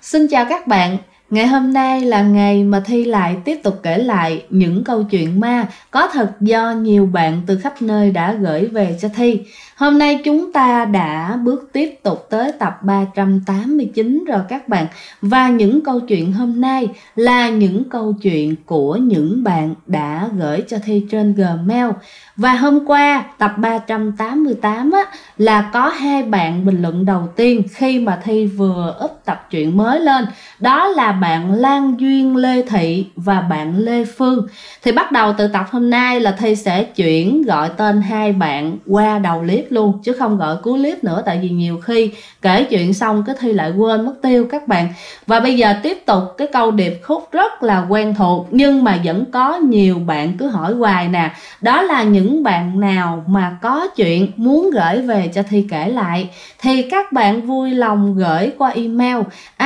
Xin chào các bạn. Ngày hôm nay là ngày mà Thi lại tiếp tục kể lại những câu chuyện ma có thật do nhiều bạn từ khắp nơi đã gửi về cho Thi. Hôm nay chúng ta đã bước tiếp tục tới tập 389 rồi các bạn. Và những câu chuyện hôm nay là những câu chuyện của những bạn đã gửi cho Thi trên Gmail. Và hôm qua tập 388 là có hai bạn bình luận đầu tiên khi mà Thi vừa up tập truyện mới lên. Đó là bạn Lan Duyên Lê Thị và bạn Lê Phương. Thì bắt đầu từ tập hôm nay là Thi sẽ chuyển gọi tên hai bạn qua đầu clip luôn, chứ không gọi cuối clip nữa. Tại vì nhiều khi kể chuyện xong cái Thi lại quên mất tiêu các bạn. Và bây giờ tiếp tục cái câu điệp khúc rất là quen thuộc, nhưng mà vẫn có nhiều bạn cứ hỏi hoài nè. Đó là những bạn nào mà có chuyện muốn gửi về cho Thi kể lại thì các bạn vui lòng gửi qua email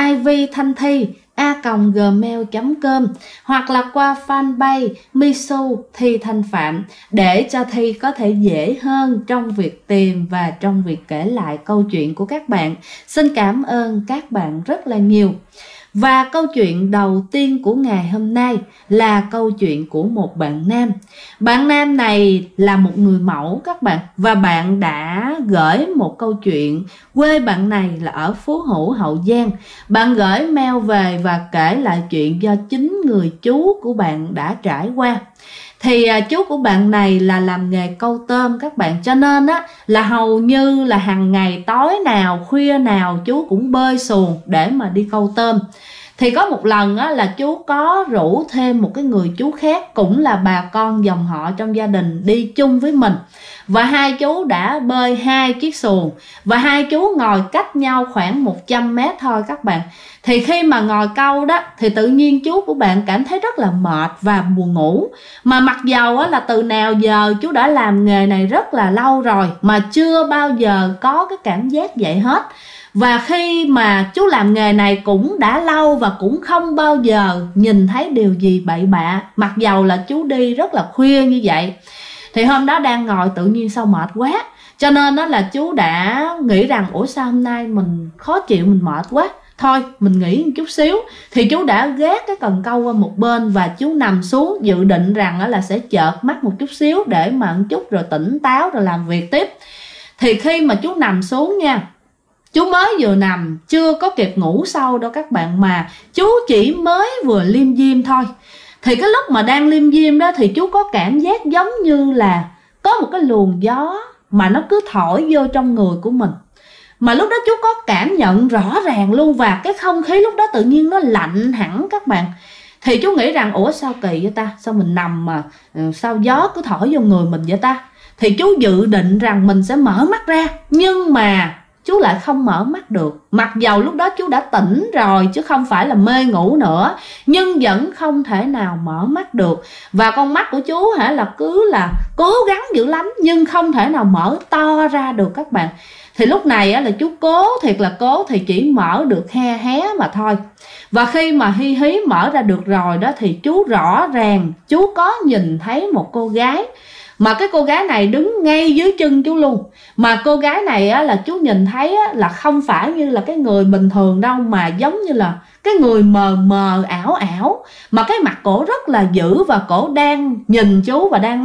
ivthanthi@gmail.com hoặc là qua fanpage Misu Thi Thanh Phạm để cho Thi có thể dễ hơn trong việc tìm và trong việc kể lại câu chuyện của các bạn. Xin cảm ơn các bạn rất là nhiều. Và câu chuyện đầu tiên của ngày hôm nay là câu chuyện của một bạn nam. Bạn nam này là một người mẫu các bạn. Và bạn đã gửi một câu chuyện. Quê bạn này là ở Phú Hữu, Hậu Giang. Bạn gửi mail về và kể lại chuyện do chính người chú của bạn đã trải qua. Thì chú của bạn này là làm nghề câu tôm các bạn, cho nên là hầu như là hàng ngày tối nào khuya nào chú cũng bơi xuồng để mà đi câu tôm. Thì có một lần là chú có rủ thêm một cái người chú khác cũng là bà con dòng họ trong gia đình đi chung với mình. Và hai chú đã bơi hai chiếc xuồng và hai chú ngồi cách nhau khoảng 100 mét thôi các bạn. Thì khi mà ngồi câu đó thì tự nhiên chú của bạn cảm thấy rất là mệt và buồn ngủ. Mà mặc dầu là từ nào giờ chú đã làm nghề này rất là lâu rồi mà chưa bao giờ có cái cảm giác vậy hết. Và khi mà chú làm nghề này cũng đã lâu và cũng không bao giờ nhìn thấy điều gì bậy bạ, mặc dầu là chú đi rất là khuya như vậy. Thì hôm đó đang ngồi tự nhiên sao mệt quá, cho nên đó là chú đã nghĩ rằng ủa sao hôm nay mình khó chịu, mình mệt quá, thôi mình nghỉ một chút xíu. Thì chú đã gác cái cần câu qua một bên và chú nằm xuống dự định rằng là sẽ chợp mắt một chút xíu để mà một chút rồi tỉnh táo rồi làm việc tiếp. Thì khi mà chú nằm xuống nha, chú mới vừa nằm chưa có kịp ngủ sâu đâu các bạn, mà chú chỉ mới vừa liêm diêm thôi. Thì cái lúc mà đang liêm diêm đó thì chú có cảm giác giống như là có một cái luồng gió mà nó cứ thổi vô trong người của mình. Mà lúc đó chú có cảm nhận rõ ràng luôn, và cái không khí lúc đó tự nhiên nó lạnh hẳn các bạn. Thì chú nghĩ rằng ủa sao kỳ vậy ta, sao mình nằm mà sao gió cứ thổi vô người mình vậy ta. Thì chú dự định rằng mình sẽ mở mắt ra, nhưng mà chú lại không mở mắt được. Mặc dầu lúc đó chú đã tỉnh rồi chứ không phải là mê ngủ nữa, nhưng vẫn không thể nào mở mắt được. Và con mắt của chú là cứ là cố gắng dữ lắm nhưng không thể nào mở to ra được các bạn. Thì lúc này là chú cố thiệt là cố, thì chỉ mở được he hé mà thôi. Và khi mà hi hí mở ra được rồi đó thì chú rõ ràng chú có nhìn thấy một cô gái. Mà cái cô gái này đứng ngay dưới chân chú luôn. Mà cô gái này là chú nhìn thấy là không phải như là cái người bình thường đâu, mà giống như là cái người mờ mờ ảo ảo. Mà cái mặt cổ rất là dữ và cổ đang nhìn chú và đang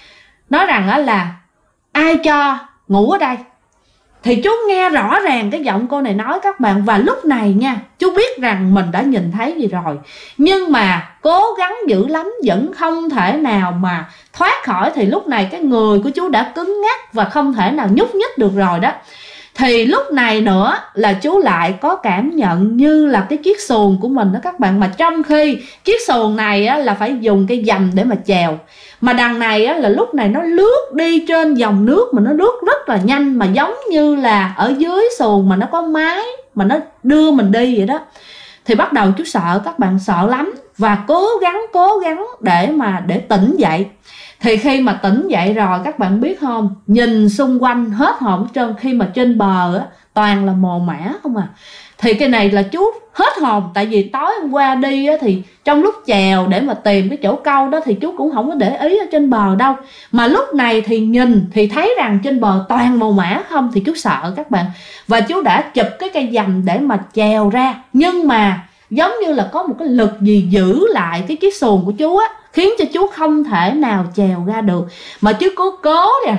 nói rằng là ai cho ngủ ở đây. Thì chú nghe rõ ràng cái giọng cô này nói các bạn. Và lúc này nha, chú biết rằng mình đã nhìn thấy gì rồi, nhưng mà cố gắng dữ lắm vẫn không thể nào mà thoát khỏi. Thì lúc này cái người của chú đã cứng ngắc và không thể nào nhúc nhích được rồi đó. Thì lúc này nữa là chú lại có cảm nhận như là cái chiếc xuồng của mình đó các bạn. Mà trong khi chiếc xuồng này là phải dùng cái dầm để mà chèo, mà đằng này là lúc này nó lướt đi trên dòng nước, mà nó lướt rất là nhanh, mà giống như là ở dưới xuồng mà nó có mái mà nó đưa mình đi vậy đó. Thì bắt đầu chú sợ các bạn, sợ lắm, và cố gắng để tỉnh dậy. Thì khi mà tỉnh dậy rồi các bạn biết không, nhìn xung quanh hết hồn trơn. Khi mà trên bờ toàn là mồ mả không à. Thì cái này là chú hết hồn, tại vì tối hôm qua đi á, thì trong lúc chèo để mà tìm cái chỗ câu đó thì chú cũng không có để ý ở trên bờ đâu, mà lúc này thì nhìn thì thấy rằng trên bờ toàn mồ mả không, thì chú sợ các bạn, và chú đã chụp cái cây dầm để mà chèo ra, nhưng mà giống như là có một cái lực gì giữ lại cái chiếc xuồng của chú á, khiến cho chú không thể nào chèo ra được, mà chú cố nè,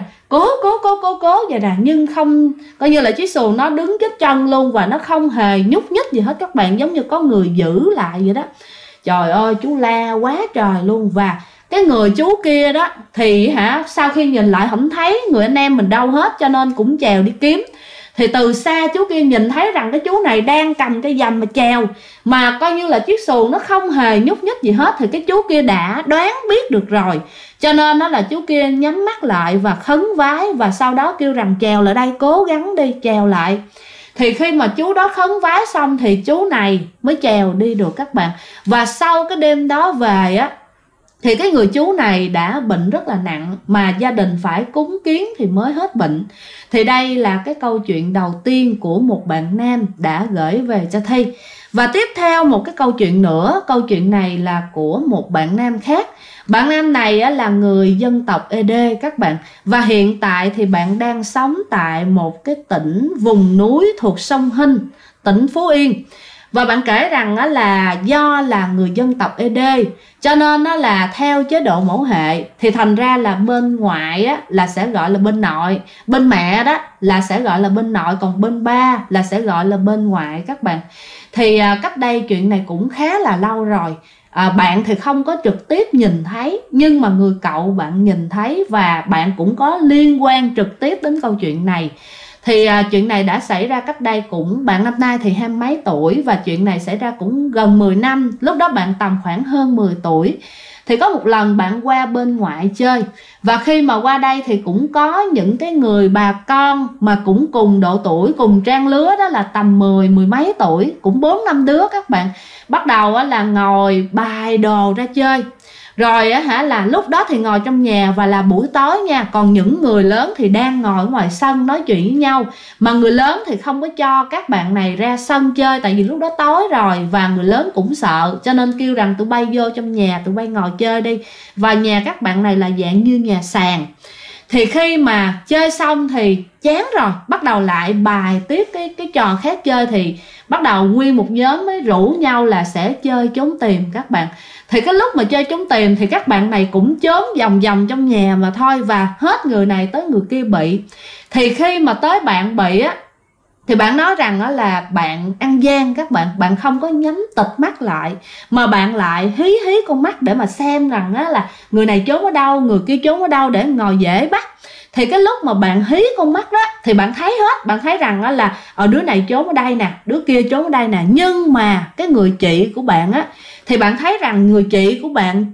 cố vậy nè, nhưng không, coi như là chiếc xuồng nó đứng chết chân luôn và nó không hề nhúc nhích gì hết các bạn, giống như có người giữ lại vậy đó. Trời ơi, chú la quá trời luôn. Và cái người chú kia đó thì sau khi nhìn lại không thấy người anh em mình đâu hết, cho nên cũng chèo đi kiếm. Thì từ xa chú kia nhìn thấy rằng cái chú này đang cầm cái dầm mà chèo, mà coi như là chiếc xuồng nó không hề nhúc nhích gì hết, thì cái chú kia đã đoán biết được rồi, cho nên đó là chú kia nhắm mắt lại và khấn vái, và sau đó kêu rằng chèo lại đây, cố gắng đi, chèo lại. Thì khi mà chú đó khấn vái xong thì chú này mới chèo đi được các bạn. Và sau cái đêm đó về á, thì cái người chú này đã bệnh rất là nặng, mà gia đình phải cúng kiến thì mới hết bệnh. Thì đây là cái câu chuyện đầu tiên của một bạn nam đã gửi về cho Thi. Và tiếp theo một cái câu chuyện nữa, câu chuyện này là của một bạn nam khác. Bạn nam này là người dân tộc ED các bạn. Và hiện tại thì bạn đang sống tại một cái tỉnh vùng núi thuộc sông Hinh, tỉnh Phú Yên. Và bạn kể rằng là do là người dân tộc ED cho nên là theo chế độ mẫu hệ, thì thành ra là bên ngoại là sẽ gọi là bên nội, bên mẹ đó là sẽ gọi là bên nội, còn bên ba là sẽ gọi là bên ngoại các bạn. Thì cách đây chuyện này cũng khá là lâu rồi. Bạn thì không có trực tiếp nhìn thấy, nhưng mà người cậu bạn nhìn thấy, và bạn cũng có liên quan trực tiếp đến câu chuyện này. Thì chuyện này đã xảy ra cách đây cũng, bạn năm nay thì 20 mấy tuổi, và chuyện này xảy ra cũng gần 10 năm. Lúc đó bạn tầm khoảng hơn 10 tuổi. Thì có một lần bạn qua bên ngoại chơi, và khi mà qua đây thì cũng có những cái người bà con mà cũng cùng độ tuổi, cùng trang lứa, đó là tầm 10 mấy tuổi, cũng 4-5 đứa các bạn. Bắt đầu là ngồi bài đồ ra chơi. Rồi là lúc đó thì ngồi trong nhà và là buổi tối nha. Còn những người lớn thì đang ngồi ở ngoài sân nói chuyện với nhau. Mà người lớn thì không có cho các bạn này ra sân chơi, tại vì lúc đó tối rồi và người lớn cũng sợ, cho nên kêu rằng tụi bay vô trong nhà, tụi bay ngồi chơi đi. Và nhà các bạn này là dạng như nhà sàn. Thì khi mà chơi xong thì chán rồi, bắt đầu lại bài tiếp cái trò khác chơi. Thì bắt đầu nguyên một nhóm mới rủ nhau là sẽ chơi trốn tìm các bạn. Thì cái lúc mà chơi trốn tìm thì các bạn này cũng trốn vòng vòng trong nhà mà thôi, và hết người này tới người kia bị. Thì khi mà tới bạn bị á, thì bạn nói rằng là bạn ăn gian các bạn. Bạn không có nhắm tịt mắt lại, mà bạn lại hí con mắt để mà xem rằng là người này trốn ở đâu, người kia trốn ở đâu để ngồi dễ bắt. Thì cái lúc mà bạn hí con mắt đó thì bạn thấy hết, bạn thấy rằng là ở đứa này trốn ở đây nè, đứa kia trốn ở đây nè. Nhưng mà cái người chị của bạn thì bạn thấy rằng người chị của bạn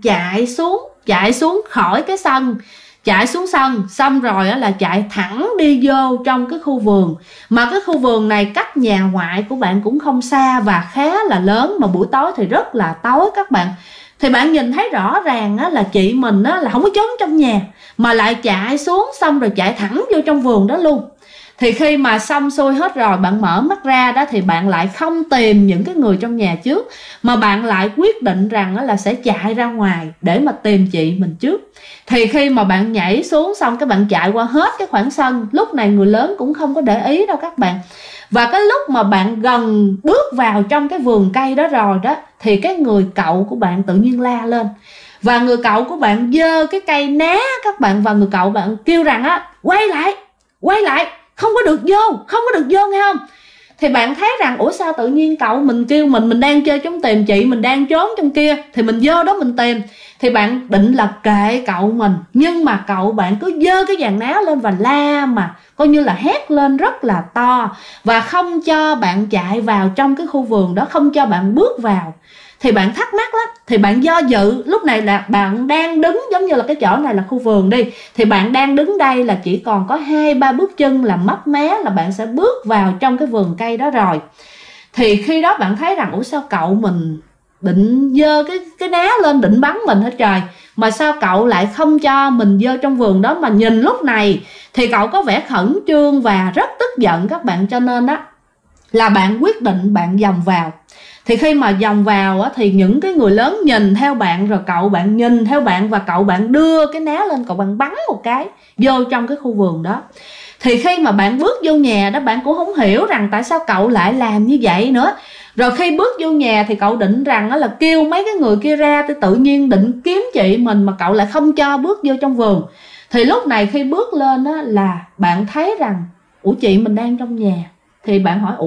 chạy xuống khỏi cái sân, chạy xuống sân, xong rồi là chạy thẳng đi vô trong cái khu vườn. Mà cái khu vườn này cách nhà ngoại của bạn cũng không xa và khá là lớn, mà buổi tối thì rất là tối các bạn. Thì bạn nhìn thấy rõ ràng là chị mình là không có trốn trong nhà, mà lại chạy xuống xong rồi chạy thẳng vô trong vườn đó luôn. Thì khi mà xong xuôi hết rồi, bạn mở mắt ra đó thì bạn lại không tìm những cái người trong nhà trước, mà bạn lại quyết định rằng là sẽ chạy ra ngoài để mà tìm chị mình trước. Thì khi mà bạn nhảy xuống xong cái bạn chạy qua hết cái khoảng sân, lúc này người lớn cũng không có để ý đâu các bạn. Và cái lúc mà bạn gần bước vào trong cái vườn cây đó rồi đó, thì cái người cậu của bạn tự nhiên la lên. Và người cậu của bạn giơ cái cây ná các bạn, và người cậu bạn kêu rằng quay lại, không có được vô nghe không. Thì bạn thấy rằng ủa sao tự nhiên cậu mình kêu mình đang chơi trốn tìm, chị mình đang trốn trong kia, thì mình vô đó mình tìm. Thì bạn định là kệ cậu mình, nhưng mà cậu bạn cứ giơ cái dàn ná lên và la, mà coi như là hét lên rất là to, và không cho bạn chạy vào trong cái khu vườn đó, không cho bạn bước vào. Thì bạn thắc mắc lắm, thì bạn do dự. Lúc này là bạn đang đứng, giống như là cái chỗ này là khu vườn đi, thì bạn đang đứng đây là chỉ còn có 2-3 bước chân là mấp mé là bạn sẽ bước vào trong cái vườn cây đó rồi. Thì khi đó bạn thấy rằng ủa sao cậu mình định giơ cái ná lên định bắn mình hết trời. Mà sao cậu lại không cho mình vô trong vườn đó? Mà nhìn lúc này thì cậu có vẻ khẩn trương và rất tức giận các bạn. Cho nên đó là bạn quyết định bạn vòng vào. Thì khi mà vòng vào á, thì những cái người lớn nhìn theo bạn, rồi cậu bạn nhìn theo bạn, và cậu bạn đưa cái ná lên, cậu bạn bắn một cái vô trong cái khu vườn đó. Thì khi mà bạn bước vô nhà đó, bạn cũng không hiểu rằng tại sao cậu lại làm như vậy nữa. Rồi khi bước vô nhà thì cậu định rằng là kêu mấy cái người kia ra, thì tự nhiên định kiếm chị mình mà cậu lại không cho bước vô trong vườn. Thì lúc này khi bước lên đó là bạn thấy rằng ủa chị mình đang trong nhà. Thì bạn hỏi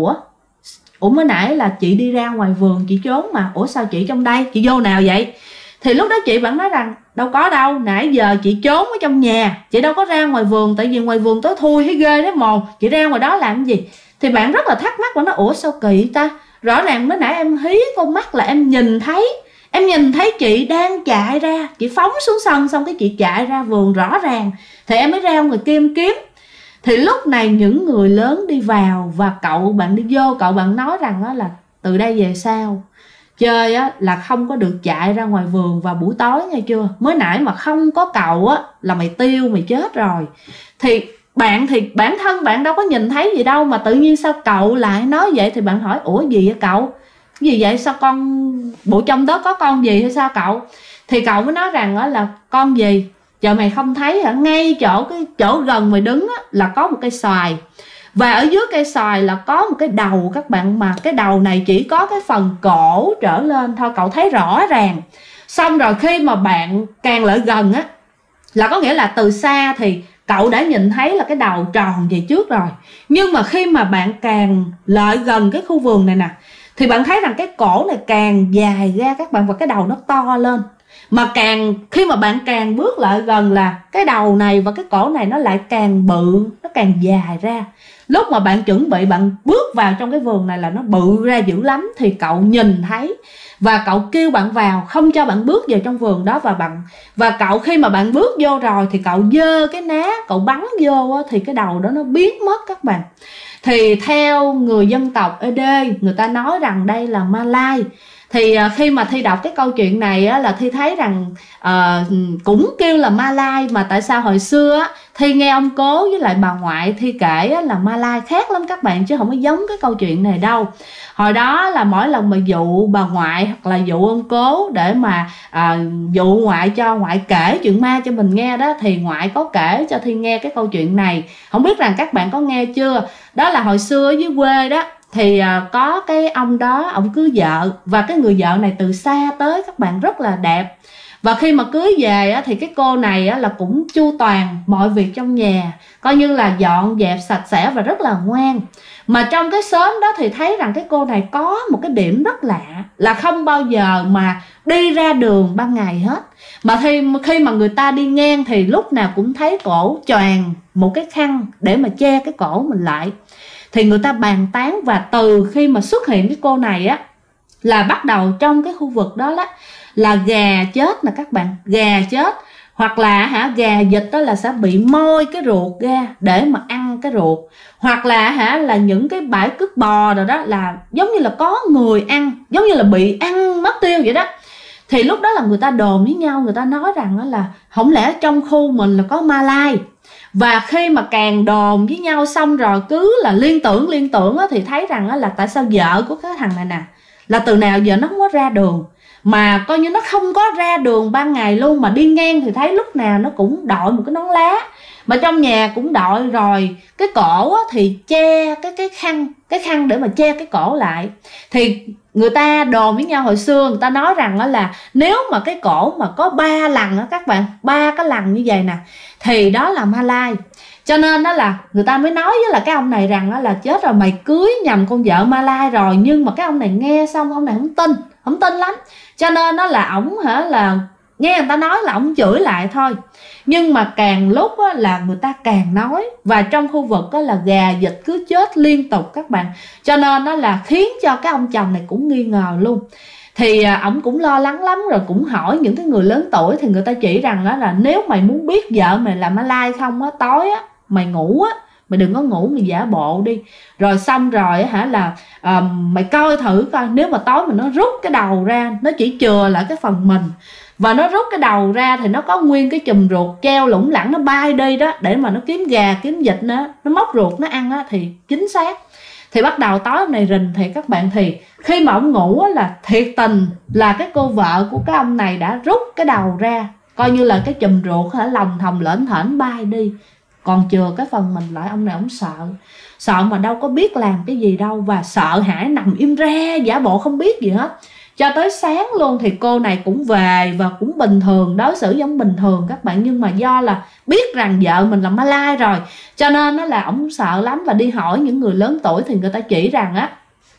ủa mới nãy là chị đi ra ngoài vườn chị trốn mà, ủa sao chị trong đây, chị vô nào vậy? Thì lúc đó chị bạn nói rằng đâu có đâu, nãy giờ chị trốn ở trong nhà, chị đâu có ra ngoài vườn, tại vì ngoài vườn tối thui thấy ghê đấy mồn, chị ra ngoài đó làm cái gì? Thì bạn rất là thắc mắc và nói ủa sao kỳ ta, rõ ràng mới nãy em hí con mắt là em nhìn thấy chị đang chạy ra, chị phóng xuống sân xong cái chị chạy ra vườn rõ ràng, thì em mới ra ngoài kia em kiếm. Thì lúc này những người lớn đi vào và cậu bạn đi vô, cậu bạn nói rằng là từ đây về sau chơi á là không có được chạy ra ngoài vườn vào buổi tối nghe chưa, mới nãy mà không có cậu á là mày tiêu mày chết rồi. Thì bản thân bạn đâu có nhìn thấy gì đâu mà tự nhiên sao cậu lại nói vậy? Thì bạn hỏi ủa gì vậy cậu, cái gì vậy, sao con bộ trong đó có con gì hay sao cậu? Thì cậu mới nói rằng là con gì giờ mày không thấy hả, ngay chỗ gần mày đứng á, là có một cây xoài, và ở dưới cây xoài là có một cái đầu các bạn, mà cái đầu này chỉ có cái phần cổ trở lên thôi, cậu thấy rõ ràng. Xong rồi khi mà bạn càng lại gần á, là có nghĩa là từ xa thì cậu đã nhìn thấy là cái đầu tròn về trước rồi, nhưng mà khi mà bạn càng lại gần cái khu vườn này nè, thì bạn thấy rằng cái cổ này càng dài ra các bạn, và cái đầu nó to lên. Mà khi mà bạn càng bước lại gần là cái đầu này và cái cổ này nó lại càng bự, nó càng dài ra. Lúc mà bạn chuẩn bị bạn bước vào trong cái vườn này là nó bự ra dữ lắm, thì cậu nhìn thấy và cậu kêu bạn vào, không cho bạn bước vào trong vườn đó. Và cậu khi mà bạn bước vô rồi thì cậu giơ cái ná cậu bắn vô thì cái đầu đó nó biến mất các bạn. Thì theo người dân tộc Ede, người ta nói rằng đây là ma lai. Thì khi mà Thi đọc cái câu chuyện này á, là Thi thấy rằng cũng kêu là ma lai, mà tại sao hồi xưa á, Thi nghe ông cố với lại bà ngoại Thi kể á, là ma lai khác lắm các bạn, chứ không có giống cái câu chuyện này đâu. Hồi đó là mỗi lần mà dụ bà ngoại hoặc là dụ ông cố để mà dụ ngoại cho ngoại kể chuyện ma cho mình nghe đó, thì ngoại có kể cho Thi nghe cái câu chuyện này. Không biết rằng các bạn có nghe chưa? Đó là hồi xưa ở dưới quê đó, thì có cái ông đó, ông cưới vợ, và cái người vợ này từ xa tới các bạn, rất là đẹp. Và khi mà cưới về á, thì cái cô này á, là cũng chu toàn mọi việc trong nhà, coi như là dọn dẹp sạch sẽ và rất là ngoan. Mà trong cái xóm đó thì thấy rằng cái cô này có một cái điểm rất lạ, là không bao giờ mà đi ra đường ban ngày hết. Mà khi mà người ta đi ngang thì lúc nào cũng thấy cổ choàng một cái khăn để mà che cái cổ mình lại. Thì người ta bàn tán, và từ khi mà xuất hiện cái cô này á, là bắt đầu trong cái khu vực đó là gà chết nè các bạn, gà chết, hoặc là gà vịt đó là sẽ bị moi cái ruột ra để mà ăn cái ruột, hoặc là là những cái bãi cứt bò rồi đó, là giống như là có người ăn, giống như là bị ăn mất tiêu vậy đó. Thì lúc đó là người ta đồn với nhau, người ta nói rằng là không lẽ trong khu mình là có ma lai. Và khi mà càng đồn với nhau xong rồi cứ là liên tưởng thì thấy rằng là tại sao vợ của cái thằng này nè, là từ nào giờ nó không có ra đường, mà coi như nó không có ra đường ban ngày luôn, mà đi ngang thì thấy lúc nào nó cũng đội một cái nón lá, mà trong nhà cũng đội, rồi cái cổ thì che cái khăn để mà che cái cổ lại. Thì người ta đồn với nhau hồi xưa, người ta nói rằng là nếu mà cái cổ mà có 3 lần á các bạn, 3 cái lần như vậy nè, thì đó là ma lai. Cho nên đó là người ta mới nói với là cái ông này rằng là chết rồi, mày cưới nhầm con vợ ma lai rồi. Nhưng mà cái ông này nghe xong ông này không tin lắm, cho nên đó là ổng là nghe người ta nói là ổng chửi lại thôi. Nhưng mà càng lúc là người ta càng nói, và trong khu vực là gà vịt cứ chết liên tục các bạn, cho nên đó là khiến cho cái ông chồng này cũng nghi ngờ luôn. Thì ổng cũng lo lắng lắm, rồi cũng hỏi những cái người lớn tuổi, thì người ta chỉ rằng là nếu mày muốn biết vợ mày là ma lai không tối mày ngủ mày đừng có ngủ, mày giả bộ đi. Rồi xong rồi hả là mày coi thử coi, nếu mà tối mà nó rút cái đầu ra, nó chỉ chừa lại cái phần mình, và nó rút cái đầu ra thì nó có nguyên cái chùm ruột treo lủng lẳng, nó bay đi đó, để mà nó kiếm gà kiếm vịt nó móc ruột nó ăn á, thì chính xác. Thì bắt đầu tối hôm này rình thì các bạn, thì khi mà ông ngủ á, là thiệt tình là cái cô vợ của cái ông này đã rút cái đầu ra, coi như là cái chùm ruột hả lòng thòng lởn thởn bay đi, còn chừa cái phần mình lại. Ông này ông sợ mà đâu có biết làm cái gì đâu, và sợ hãi nằm im re giả bộ không biết gì hết cho tới sáng luôn. Thì cô này cũng về và cũng bình thường, đối xử giống bình thường các bạn, nhưng mà do là biết rằng vợ mình là Malay rồi, cho nên nó là ổng sợ lắm, và đi hỏi những người lớn tuổi thì người ta chỉ rằng á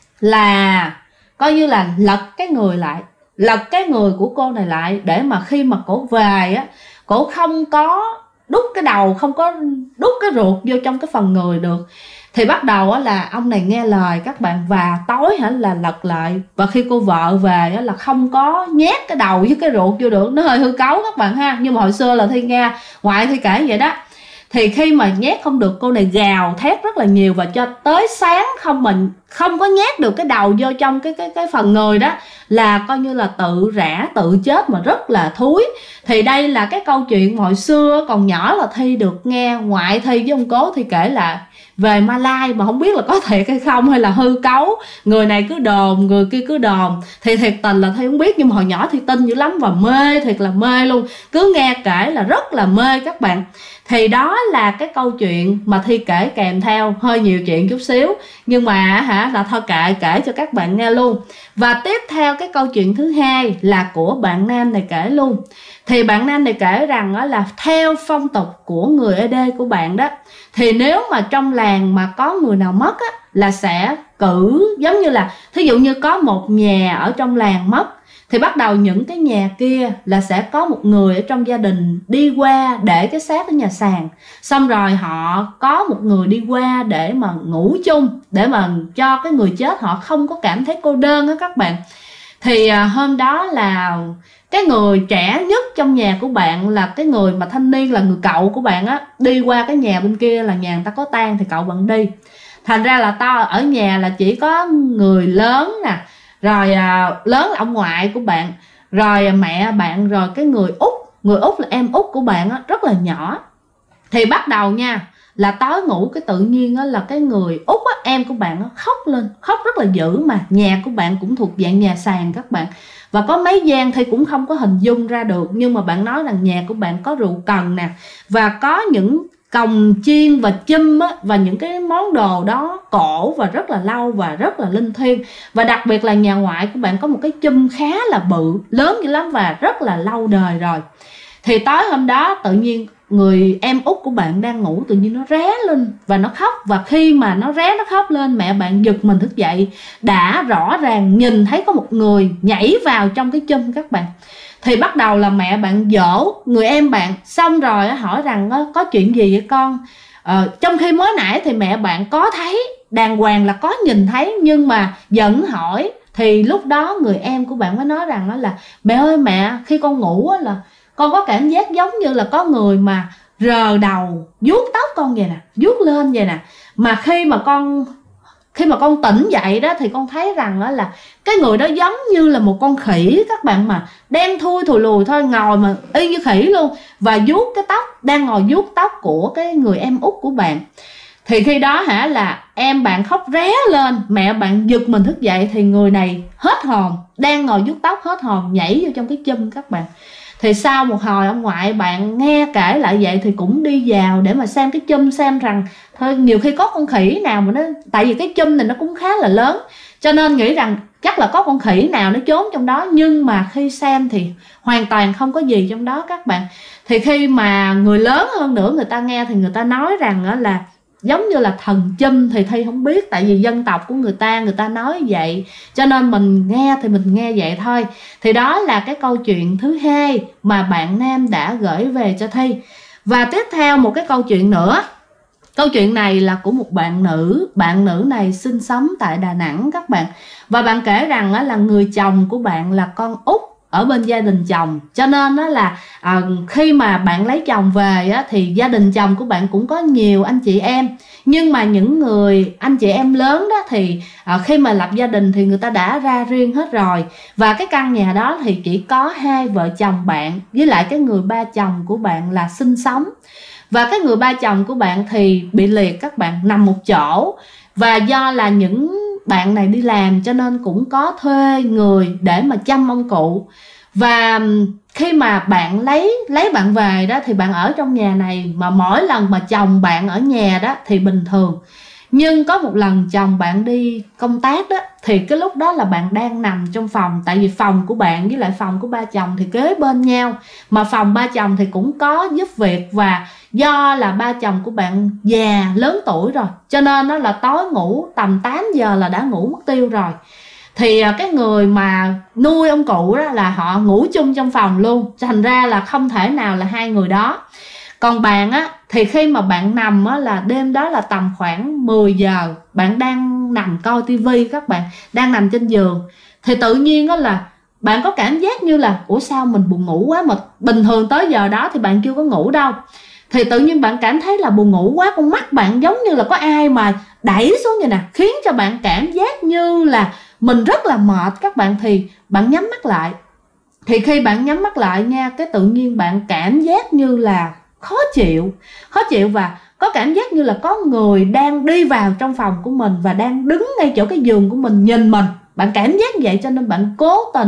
là coi như là lật cái người lại, lật cái người của cô này lại, để mà khi mà cổ về á, cổ không có đút cái đầu, không có đút cái ruột vô trong cái phần người được. Thì bắt đầu á là ông này nghe lời các bạn, và tối hả là lật lại, và khi cô vợ về á là không có nhét cái đầu với cái ruột vô được, nó hơi hư cấu các bạn ha, nhưng mà hồi xưa là Thi nghe ngoại Thi kể vậy đó. Thì khi mà nhét không được, cô này gào thét rất là nhiều, và cho tới sáng không có nhét được cái đầu vô trong cái phần người đó, là coi như là tự rã tự chết mà rất là thúi. Thì đây là cái câu chuyện hồi xưa còn nhỏ là Thi được nghe ngoại Thi với ông cố Thi kể lại về Malay, mà không biết là có thiệt hay không hay là hư cấu, người này cứ đồn người kia cứ đồn. Thì thiệt tình là Thi không biết, nhưng mà hồi nhỏ Thi tin dữ lắm và mê, thiệt là mê luôn, cứ nghe kể là rất là mê các bạn. Thì đó là cái câu chuyện mà Thi kể kèm theo, hơi nhiều chuyện chút xíu, nhưng mà hả là thôi kể cho các bạn nghe luôn. Và tiếp theo cái câu chuyện thứ hai là của bạn nam này kể luôn. Thì bạn nam này kể rằng đó là theo phong tục của người Ede của bạn đó, thì nếu mà trong làng mà có người nào mất á, là sẽ cử, giống như là thí dụ như có một nhà ở trong làng mất, thì bắt đầu những cái nhà kia là sẽ có một người ở trong gia đình đi qua để cái xác ở nhà sàn, xong rồi họ có một người đi qua để mà ngủ chung, để mà cho cái người chết họ không có cảm thấy cô đơn á các bạn. Thì hôm đó là cái người trẻ nhất trong nhà của bạn, là cái người mà thanh niên, là người cậu của bạn á, đi qua cái nhà bên kia là nhà người ta có tang, thì cậu bạn đi. Thành ra là ở nhà là chỉ có người lớn nè, rồi lớn là ông ngoại của bạn, rồi mẹ bạn, rồi cái người út là em út của bạn á, rất là nhỏ. Thì bắt đầu nha, là tối ngủ cái tự nhiên á, là cái người út á, em của bạn á, khóc lên, khóc rất là dữ, mà nhà của bạn cũng thuộc dạng nhà sàn các bạn, và có mấy gian thì cũng không có hình dung ra được, nhưng mà bạn nói rằng nhà của bạn có rượu cần nè, và có những cồng chiên và chum á, và những cái món đồ đó cổ và rất là lâu và rất là linh thiêng. Và đặc biệt là nhà ngoại của bạn có một cái chum khá là bự, lớn dữ lắm và rất là lâu đời rồi. Thì tối hôm đó tự nhiên người em út của bạn đang ngủ, tự nhiên nó ré lên và nó khóc. Và khi mà nó ré nó khóc lên, mẹ bạn giật mình thức dậy, đã rõ ràng nhìn thấy có một người nhảy vào trong cái chum các bạn. Thì bắt đầu là mẹ bạn dỗ người em bạn, xong rồi hỏi rằng có chuyện gì vậy con. Trong khi mới nãy thì mẹ bạn có thấy đàng hoàng, là có nhìn thấy, nhưng mà vẫn hỏi. Thì lúc đó người em của bạn mới nói rằng đó là mẹ ơi mẹ, khi con ngủ là con có cảm giác giống như là có người mà rờ đầu vuốt tóc con vậy nè, vuốt lên vậy nè. Mà khi mà con tỉnh dậy đó thì con thấy rằng đó là cái người đó giống như là một con khỉ các bạn, mà đen thui thùi lùi thôi, ngồi mà y như khỉ luôn, và vuốt cái tóc, đang ngồi vuốt tóc của cái người em út của bạn. Thì khi đó là em bạn khóc ré lên, mẹ bạn giật mình thức dậy, thì người này hết hồn, đang ngồi vuốt tóc hết hồn, nhảy vô trong cái chum các bạn. Thì sau một hồi ông ngoại bạn nghe kể lại vậy thì cũng đi vào để mà xem cái chum, xem rằng thôi nhiều khi có con khỉ nào mà nó, tại vì cái chum này nó cũng khá là lớn, cho nên nghĩ rằng chắc là có con khỉ nào nó trốn trong đó. Nhưng mà khi xem thì hoàn toàn không có gì trong đó các bạn. Thì khi mà người lớn hơn nữa người ta nghe thì người ta nói rằng là giống như là thần chum, thì Thi không biết, tại vì dân tộc của người ta nói vậy, cho nên mình nghe thì mình nghe vậy thôi. Thì đó là cái câu chuyện thứ hai mà bạn nam đã gửi về cho Thi. Và tiếp theo một cái câu chuyện nữa. Câu chuyện này là của một bạn nữ này sinh sống tại Đà Nẵng các bạn. Và bạn kể rằng là người chồng của bạn là con út ở bên gia đình chồng. Cho nên đó là khi mà bạn lấy chồng về á, thì gia đình chồng của bạn cũng có nhiều anh chị em. Nhưng mà những người anh chị em lớn đó thì khi mà lập gia đình thì người ta đã ra riêng hết rồi. Và cái căn nhà đó thì chỉ có hai vợ chồng bạn với lại cái người ba chồng của bạn là sinh sống. Và cái người ba chồng của bạn thì bị liệt, các bạn, nằm một chỗ. Và do là những bạn này đi làm cho nên cũng có thuê người để mà chăm ông cụ. Và khi mà bạn lấy bạn về đó thì bạn ở trong nhà này, mà mỗi lần mà chồng bạn ở nhà đó thì bình thường. Nhưng có một lần chồng bạn đi công tác đó, thì cái lúc đó là bạn đang nằm trong phòng. Tại vì phòng của bạn với lại phòng của ba chồng thì kế bên nhau, mà phòng ba chồng thì cũng có giúp việc. Và do là ba chồng của bạn già lớn tuổi rồi, cho nên nó là tối ngủ tầm 8 giờ là đã ngủ mất tiêu rồi. Thì cái người mà nuôi ông cụ đó là họ ngủ chung trong phòng luôn, thành ra là không thể nào là hai người đó. Còn bạn á, thì khi mà bạn nằm á, là đêm đó là tầm khoảng 10 giờ, bạn đang nằm coi tivi, các bạn đang nằm trên giường, thì tự nhiên á là bạn có cảm giác như là ủa sao mình buồn ngủ quá, mà bình thường tới giờ đó thì bạn chưa có ngủ đâu. Thì tự nhiên bạn cảm thấy là buồn ngủ quá, con mắt bạn giống như là có ai mà đẩy xuống vậy nè, khiến cho bạn cảm giác như là mình rất là mệt, các bạn. Thì bạn nhắm mắt lại. Thì khi bạn nhắm mắt lại nha, cái tự nhiên bạn cảm giác như là khó chịu, và có cảm giác như là có người đang đi vào trong phòng của mình và đang đứng ngay chỗ cái giường của mình nhìn mình. Bạn cảm giác vậy cho nên bạn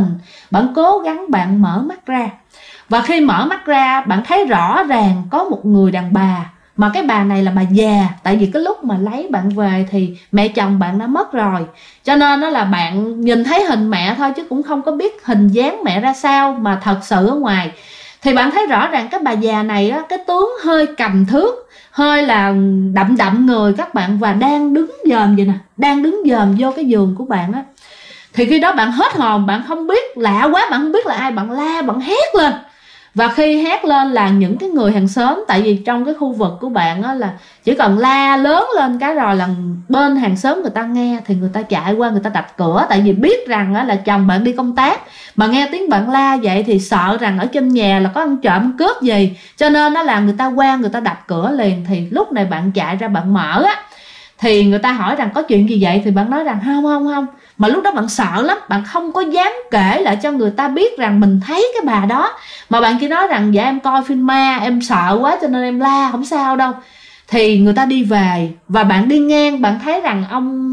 cố gắng bạn mở mắt ra. Và khi mở mắt ra, bạn thấy rõ ràng có một người đàn bà, mà cái bà này là bà già. Tại vì cái lúc mà lấy bạn về thì mẹ chồng bạn đã mất rồi, cho nên đó là bạn nhìn thấy hình mẹ thôi chứ cũng không có biết hình dáng mẹ ra sao mà thật sự ở ngoài. Thì bạn thấy rõ ràng cái bà già này á, cái tướng hơi cầm thước, hơi là đậm người, các bạn. Và đang đứng dòm vậy nè, đang đứng dòm vô cái giường của bạn á. Thì khi đó bạn hết hồn, bạn không biết, lạ quá, bạn không biết là ai, bạn la, bạn hét lên. Và khi hét lên là những cái người hàng xóm, tại vì trong cái khu vực của bạn á, là chỉ cần la lớn lên cái rồi là bên hàng xóm người ta nghe, thì người ta chạy qua người ta đập cửa. Tại vì biết rằng á, là chồng bạn đi công tác, mà nghe tiếng bạn la vậy thì sợ rằng ở trên nhà là có ăn trộm ăn cướp gì, cho nên đó là người ta qua người ta đập cửa liền. Thì lúc này bạn chạy ra bạn mở á, thì người ta hỏi rằng có chuyện gì vậy, thì bạn nói rằng không. Mà lúc đó bạn sợ lắm, bạn không có dám kể lại cho người ta biết rằng mình thấy cái bà đó, mà bạn chỉ nói rằng dạ em coi phim ma, em sợ quá cho nên em la, không sao đâu. Thì người ta đi về, và bạn đi ngang, bạn thấy rằng ông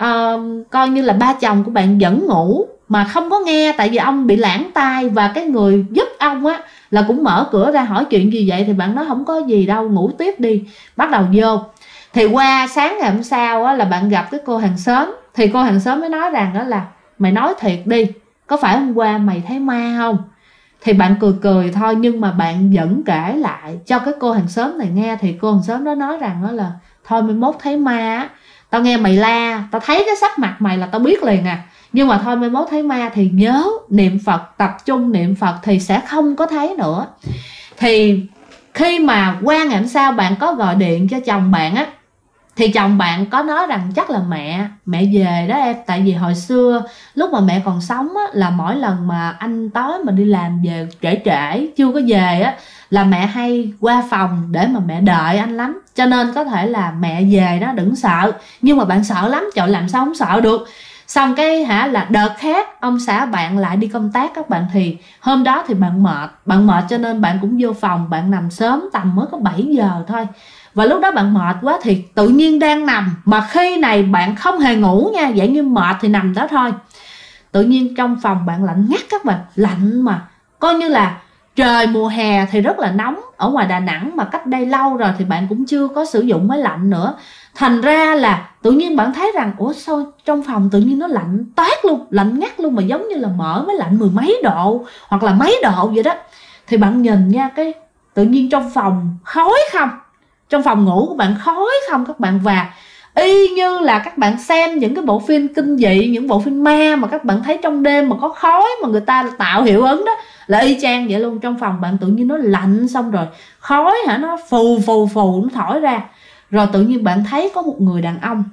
coi như là ba chồng của bạn vẫn ngủ mà không có nghe, tại vì ông bị lãng tai. Và cái người giúp ông á là cũng mở cửa ra hỏi chuyện gì vậy, thì bạn nói không có gì đâu, ngủ tiếp đi, bắt đầu vô. Thì qua sáng ngày hôm sau á, là bạn gặp cái cô hàng xóm. Thì cô hàng xóm mới nói rằng đó là mày nói thiệt đi, có phải hôm qua mày thấy ma không? Thì bạn cười thôi, nhưng mà bạn vẫn kể lại cho cái cô hàng xóm này nghe. Thì cô hàng xóm đó nói rằng đó là thôi mai mốt thấy ma á, tao nghe mày la, tao thấy cái sắc mặt mày là tao biết liền à. Nhưng mà thôi mai mốt thấy ma thì nhớ niệm Phật, tập trung niệm Phật thì sẽ không có thấy nữa. Thì khi mà qua ngày hôm sau bạn có gọi điện cho chồng bạn á, thì chồng bạn có nói rằng chắc là mẹ về đó em. Tại vì hồi xưa lúc mà mẹ còn sống á, là mỗi lần mà anh tối mà đi làm về trễ chưa có về á, là mẹ hay qua phòng để mà mẹ đợi anh lắm. Cho nên có thể là mẹ về đó, đừng sợ. Nhưng mà bạn sợ lắm, trời, làm sao không sợ được. Xong cái là đợt khác ông xã bạn lại đi công tác các bạn. Thì hôm đó thì bạn mệt cho nên bạn cũng vô phòng, bạn nằm sớm, tầm mới có 7 giờ thôi. Và lúc đó bạn mệt quá thì tự nhiên đang nằm, mà khi này bạn không hề ngủ nha, vậy như mệt thì nằm đó thôi. Tự nhiên trong phòng bạn lạnh ngắt các bạn, lạnh mà coi như là trời mùa hè thì rất là nóng. Ở ngoài Đà Nẵng mà cách đây lâu rồi thì bạn cũng chưa có sử dụng máy lạnh nữa. Thành ra là tự nhiên bạn thấy rằng ủa sao trong phòng tự nhiên nó lạnh toát luôn, lạnh ngắt luôn, mà giống như là mở máy lạnh mười mấy độ hoặc là mấy độ vậy đó. Thì bạn nhìn nha, cái tự nhiên trong phòng khói không, trong phòng ngủ của bạn khói không các bạn. Và y như là các bạn xem những cái bộ phim kinh dị, những bộ phim ma mà các bạn thấy trong đêm mà có khói mà người ta tạo hiệu ứng đó, là y chang vậy luôn. Trong phòng bạn tự nhiên nó lạnh, xong rồi khói nó phù nó thổi ra. Rồi tự nhiên bạn thấy có một người đàn ông,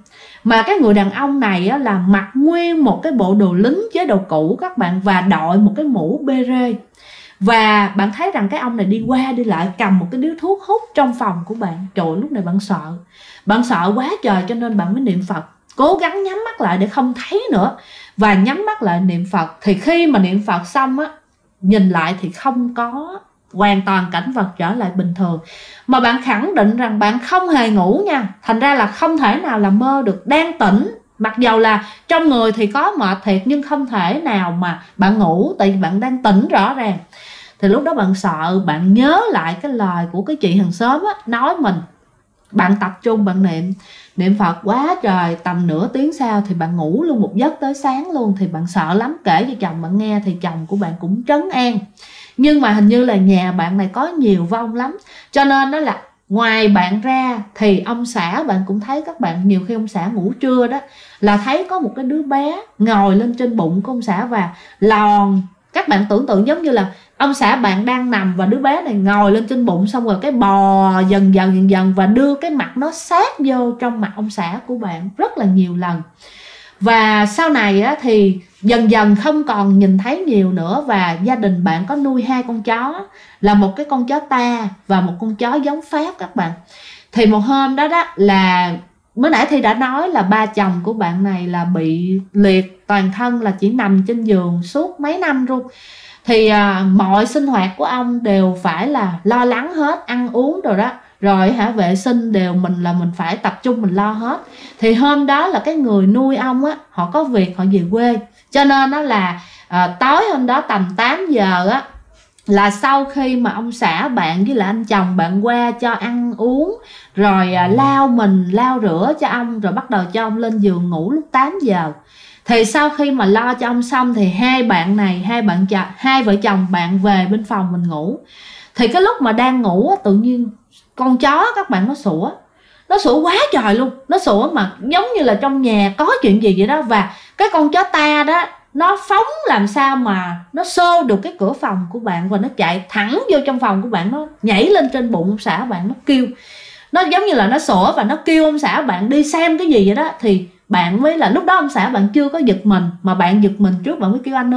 Mà cái người đàn ông này á, là mặc nguyên một cái bộ đồ lính chế độ cũ các bạn, và đội một cái mũ bê rê. Và bạn thấy rằng cái ông này đi qua đi lại cầm một cái điếu thuốc hút trong phòng của bạn. Trời ơi, lúc này bạn sợ quá trời, cho nên bạn mới niệm Phật, cố gắng nhắm mắt lại để không thấy nữa, và nhắm mắt lại niệm Phật. Thì khi mà niệm Phật xong á, nhìn lại thì không có, hoàn toàn cảnh vật trở lại bình thường. Mà bạn khẳng định rằng bạn không hề ngủ nha, thành ra là không thể nào là mơ được, đang tỉnh. Mặc dầu là trong người thì có mệt thiệt, nhưng không thể nào mà bạn ngủ, tại vì bạn đang tỉnh rõ ràng. Thì lúc đó bạn sợ, bạn nhớ lại cái lời của cái chị hàng xóm á, nói mình. Bạn tập trung, bạn niệm Phật quá trời, tầm nửa tiếng sau thì bạn ngủ luôn một giấc tới sáng luôn. Thì bạn sợ lắm, kể cho chồng bạn nghe thì chồng của bạn cũng trấn an. Nhưng mà hình như là nhà bạn này có nhiều vong lắm, cho nên đó là ngoài bạn ra thì ông xã bạn cũng thấy các bạn. Nhiều khi ông xã ngủ trưa đó là thấy có một cái đứa bé ngồi lên trên bụng của ông xã và lòn. Các bạn tưởng tượng giống như là ông xã bạn đang nằm và đứa bé này ngồi lên trên bụng, xong rồi cái bò dần dần và đưa cái mặt nó sát vô trong mặt ông xã của bạn rất là nhiều lần. Và sau này á, thì dần dần không còn nhìn thấy nhiều nữa. Và gia đình bạn có nuôi 2 con chó, là một cái con chó ta và một con chó giống Pháp các bạn. Thì một hôm đó là mới nãy Thi đã nói là ba chồng của bạn này là bị liệt toàn thân, là chỉ nằm trên giường suốt mấy năm luôn. Thì mọi sinh hoạt của ông đều phải là lo lắng hết, ăn uống rồi đó, rồi vệ sinh đều mình phải tập trung mình lo hết. Thì hôm đó là cái người nuôi ông á, họ có việc họ về quê, cho nên đó là tối hôm đó tầm 8 giờ á, là sau khi mà ông xã bạn với lại anh chồng bạn qua cho ăn uống, rồi lau rửa cho ông, rồi bắt đầu cho ông lên giường ngủ lúc 8 giờ. Thì sau khi mà lo cho ông xong thì hai vợ chồng bạn về bên phòng mình ngủ. Thì cái lúc mà đang ngủ tự nhiên con chó các bạn nó sủa quá trời luôn. Nó sủa mà giống như là trong nhà có chuyện gì vậy đó. Và cái con chó ta đó nó phóng làm sao mà nó xô được cái cửa phòng của bạn, và nó chạy thẳng vô trong phòng của bạn, nó nhảy lên trên bụng ông xã bạn, nó kêu. Nó giống như là nó sủa và nó kêu ông xã bạn đi xem cái gì vậy đó. Thì bạn mới là, lúc đó ông xã bạn chưa có giật mình, mà bạn giật mình trước, bạn mới kêu anh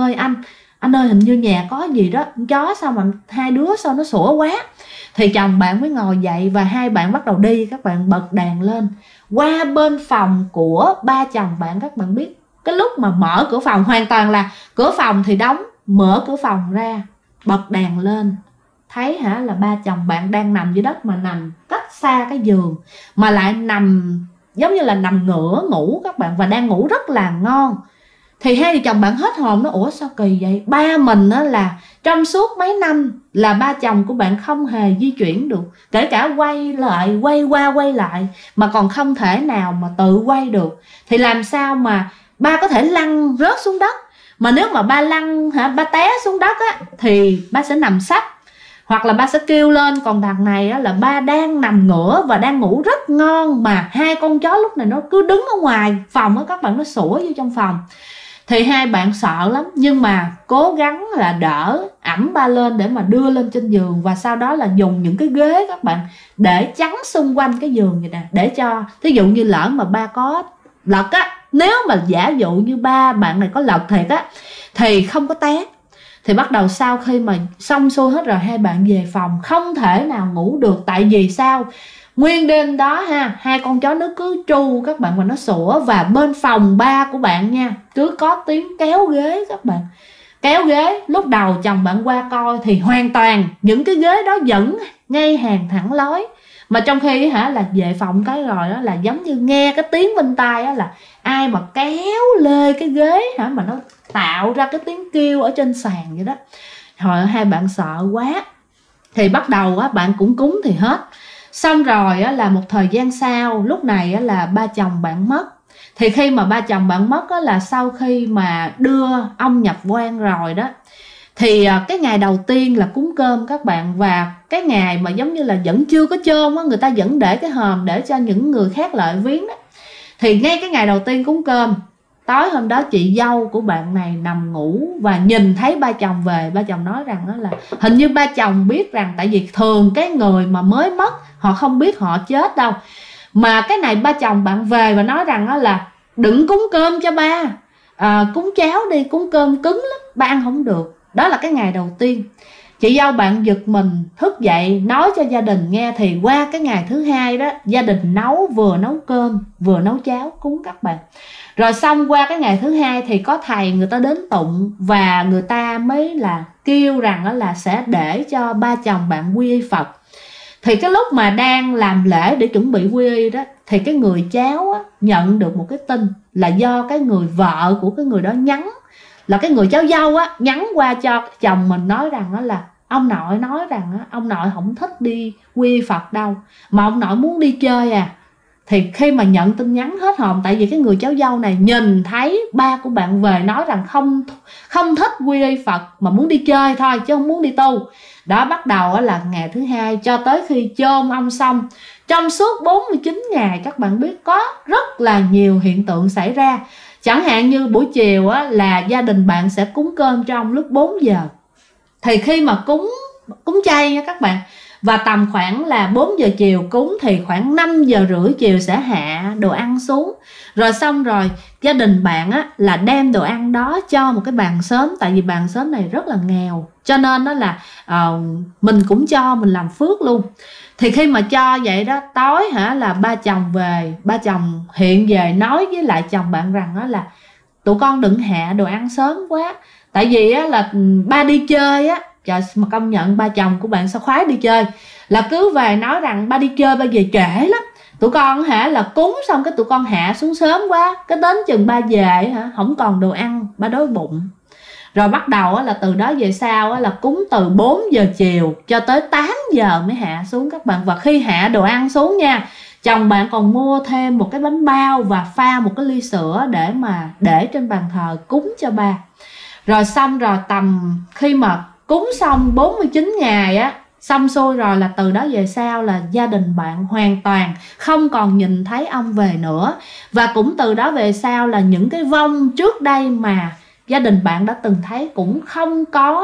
ơi hình như nhà có gì đó, con chó sao mà hai đứa sao nó sủa quá. Thì chồng bạn mới ngồi dậy và hai bạn bắt đầu đi. Các bạn bật đèn lên qua bên phòng của ba chồng bạn. Các bạn biết cái lúc mà mở cửa phòng, hoàn toàn là cửa phòng thì đóng, mở cửa phòng ra, bật đèn lên, thấy là ba chồng bạn đang nằm dưới đất, mà nằm cách xa cái giường, mà lại nằm giống như là nằm ngửa ngủ các bạn, và đang ngủ rất là ngon. Thì hai vợ chồng bạn hết hồn, nó ủa sao kỳ vậy, ba mình á là trong suốt mấy năm là ba chồng của bạn không hề di chuyển được, kể cả quay lại quay qua quay lại mà còn không thể nào mà tự quay được. Thì làm sao mà ba có thể lăn rớt xuống đất, mà nếu mà ba lăn ba té xuống đất á thì ba sẽ nằm sấp, hoặc là ba sẽ kêu lên. Còn đằng này á, là ba đang nằm ngửa và đang ngủ rất ngon, mà hai con chó lúc này nó cứ đứng ở ngoài phòng á các bạn, nó sủa vô trong phòng. Thì hai bạn sợ lắm, nhưng mà cố gắng là đỡ ẵm ba lên để mà đưa lên trên giường, và sau đó là dùng những cái ghế các bạn để chắn xung quanh cái giường vậy nè, để cho thí dụ như lỡ mà ba có lật á, nếu mà giả dụ như ba bạn này có lật thiệt á thì không có té. Thì bắt đầu sau khi mà xong xuôi hết rồi, hai bạn về phòng không thể nào ngủ được. Tại vì sao? Nguyên đêm đó hai con chó nó cứ tru các bạn, và nó sủa. Và bên phòng ba của bạn nha, cứ có tiếng kéo ghế các bạn, kéo ghế. Lúc đầu chồng bạn qua coi thì hoàn toàn những cái ghế đó vẫn ngay hàng thẳng lối, mà trong khi là về phòng cái rồi đó là giống như nghe cái tiếng bên tai á, là ai mà kéo lê cái ghế mà nó tạo ra cái tiếng kêu ở trên sàn vậy đó. Hồi hai bạn sợ quá. Thì bắt đầu bạn cũng cúng thì hết. Xong rồi là một thời gian sau, lúc này là ba chồng bạn mất. Thì khi mà ba chồng bạn mất là sau khi mà đưa ông nhập quan rồi đó, thì cái ngày đầu tiên là cúng cơm các bạn. Và cái ngày mà giống như là vẫn chưa có chôn á, người ta vẫn để cái hòm để cho những người khác lại viếng đó. Thì ngay cái ngày đầu tiên cúng cơm, tối hôm đó chị dâu của bạn này nằm ngủ và nhìn thấy ba chồng về. Ba chồng nói rằng đó là hình như ba chồng biết rằng, tại vì thường cái người mà mới mất họ không biết họ chết đâu, Mà cái này ba chồng bạn về và nói rằng đó là đừng cúng cơm cho ba, cúng cháo đi, cúng cơm cứng lắm, ba ăn không được. Đó là cái ngày đầu tiên. Chị dâu bạn giật mình thức dậy nói cho gia đình nghe. Thì qua cái ngày thứ hai đó, gia đình vừa nấu cơm vừa nấu cháo cúng các bạn. Rồi xong qua cái ngày thứ hai thì có thầy người ta đến tụng, và người ta mới là kêu rằng đó là sẽ để cho ba chồng bạn quy y Phật. Thì cái lúc mà đang làm lễ để chuẩn bị quy y đó, thì cái người cháu á, nhận được một cái tin là do cái người vợ của cái người đó nhắn, là cái người cháu dâu á, nhắn qua cho chồng mình nói rằng đó là ông nội nói rằng á, ông nội không thích đi quy y Phật đâu, mà ông nội muốn đi chơi à. Thì khi mà nhận tin nhắn hết hồn, tại vì cái người cháu dâu này nhìn thấy ba của bạn về nói rằng không thích quy y Phật mà muốn đi chơi thôi chứ không muốn đi tu. Đó, bắt đầu là ngày thứ hai cho tới khi chôn ông xong, trong suốt 49 ngày các bạn biết có rất là nhiều hiện tượng xảy ra. Chẳng hạn như buổi chiều á, là gia đình bạn sẽ cúng cơm cho ông lúc 4 giờ. Thì khi mà cúng chay nha các bạn, và tầm khoảng là 4 giờ chiều cúng, thì khoảng 5 giờ rưỡi chiều sẽ hạ đồ ăn xuống. Rồi xong rồi gia đình bạn á, là đem đồ ăn đó cho một cái bàn xóm. Tại vì bàn xóm này rất là nghèo, cho nên đó là mình cũng cho, mình làm phước luôn. Thì khi mà cho vậy đó, tối là ba chồng về, ba chồng hiện về nói với lại chồng bạn rằng đó là tụi con đừng hạ đồ ăn sớm quá. Tại vì á, là ba đi chơi á, trời, mà công nhận ba chồng của bạn sao khoái đi chơi, là cứ về nói rằng ba đi chơi ba về trễ lắm. Tụi con là cúng xong cái tụi con hạ xuống sớm quá, cái đến chừng ba về không còn đồ ăn, ba đói bụng. Rồi bắt đầu là từ đó về sau là cúng từ 4 giờ chiều cho tới 8 giờ mới hạ xuống các bạn. Và khi hạ đồ ăn xuống nha, chồng bạn còn mua thêm một cái bánh bao và pha một cái ly sữa để mà để trên bàn thờ cúng cho ba. Rồi xong rồi tầm khi mà cúng xong 49 ngày á, xong xuôi rồi là từ đó về sau là gia đình bạn hoàn toàn không còn nhìn thấy ông về nữa. Và cũng từ đó về sau là những cái vong trước đây mà gia đình bạn đã từng thấy cũng không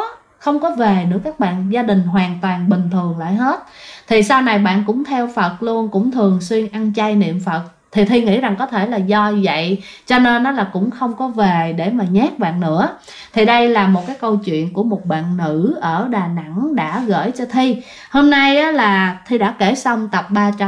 có về nữa các bạn. Gia đình hoàn toàn bình thường lại hết. Thì sau này bạn cũng theo Phật luôn, cũng thường xuyên ăn chay niệm Phật. Thì Thi nghĩ rằng có thể là do vậy cho nên nó là cũng không có về để mà nhát bạn nữa. Thì đây là một cái câu chuyện của một bạn nữ ở Đà Nẵng đã gửi cho Thi. Hôm nay á, là Thi đã kể xong tập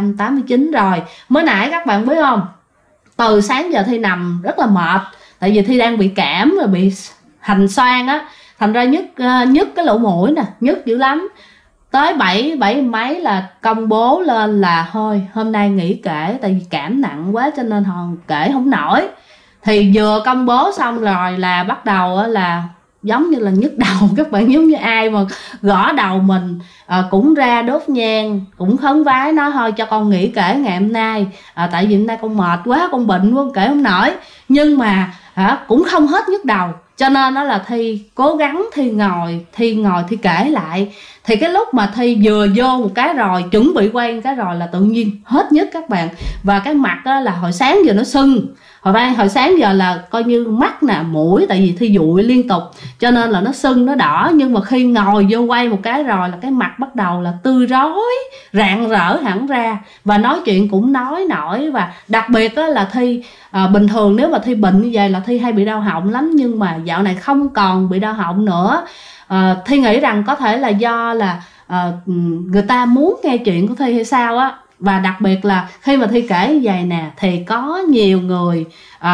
389 rồi. Mới nãy các bạn biết không, từ sáng giờ Thi nằm rất là mệt. Tại vì Thi đang bị cảm rồi bị hành xoang á, thành ra nhức cái lỗ mũi nè, nhức dữ lắm. Tới 7 mấy là công bố lên là thôi hôm nay nghỉ kể, tại vì cảm nặng quá cho nên họ kể không nổi. Thì vừa công bố xong rồi là bắt đầu là giống như là nhức đầu các bạn, giống như ai mà gõ đầu mình. Cũng ra đốt nhang, cũng khấn vái nói thôi cho con nghỉ kể ngày hôm nay, tại vì hôm nay con mệt quá, con bệnh quá, kể không nổi. Nhưng mà cũng không hết nhức đầu, cho nên đó là Thi cố gắng Thi ngồi Thi kể lại. Thì cái lúc mà Thi vừa vô một cái rồi, chuẩn bị quay một cái rồi là tự nhiên hết nhức các bạn. Và cái mặt đó là hồi sáng giờ nó sưng, hồi sáng giờ là coi như mắt nè, mũi, tại vì Thi dụi liên tục cho nên là nó sưng, nó đỏ. Nhưng mà khi ngồi vô quay một cái rồi là cái mặt bắt đầu là tươi rói, rạng rỡ hẳn ra, và nói chuyện cũng nói nổi. Và đặc biệt đó là Thi bình thường nếu mà Thi bệnh như vậy là Thi hay bị đau họng lắm, nhưng mà dạo này không còn bị đau họng nữa. Thi nghĩ rằng có thể là do là người ta muốn nghe chuyện của Thi hay sao á. Và đặc biệt là khi mà Thi kể như vậy nè, thì có nhiều người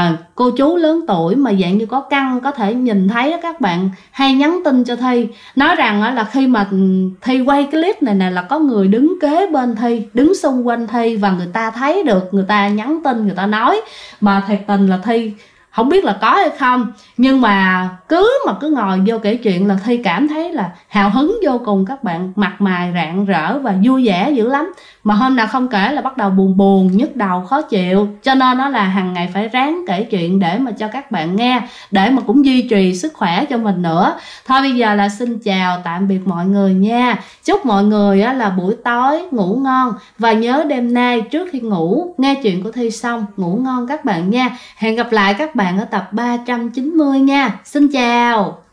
cô chú lớn tuổi mà dạng như có căn có thể nhìn thấy các bạn hay nhắn tin cho Thi, nói rằng là khi mà Thi quay cái clip này nè là có người đứng kế bên Thi, đứng xung quanh Thi, và người ta thấy được, người ta nhắn tin, người ta nói. Mà thiệt tình là Thi không biết là có hay không, nhưng mà cứ ngồi vô kể chuyện là Thi cảm thấy là hào hứng vô cùng các bạn, mặt mày rạng rỡ và vui vẻ dữ lắm. Mà hôm nào không kể là bắt đầu buồn, nhức đầu, khó chịu. Cho nên nó là hàng ngày phải ráng kể chuyện để mà cho các bạn nghe, để mà cũng duy trì sức khỏe cho mình nữa. Thôi bây giờ là xin chào tạm biệt mọi người nha. Chúc mọi người là buổi tối ngủ ngon, và nhớ đêm nay trước khi ngủ nghe chuyện của Thi xong ngủ ngon các bạn nha. Hẹn gặp lại các bạn ở tập 390 nha. Xin chào.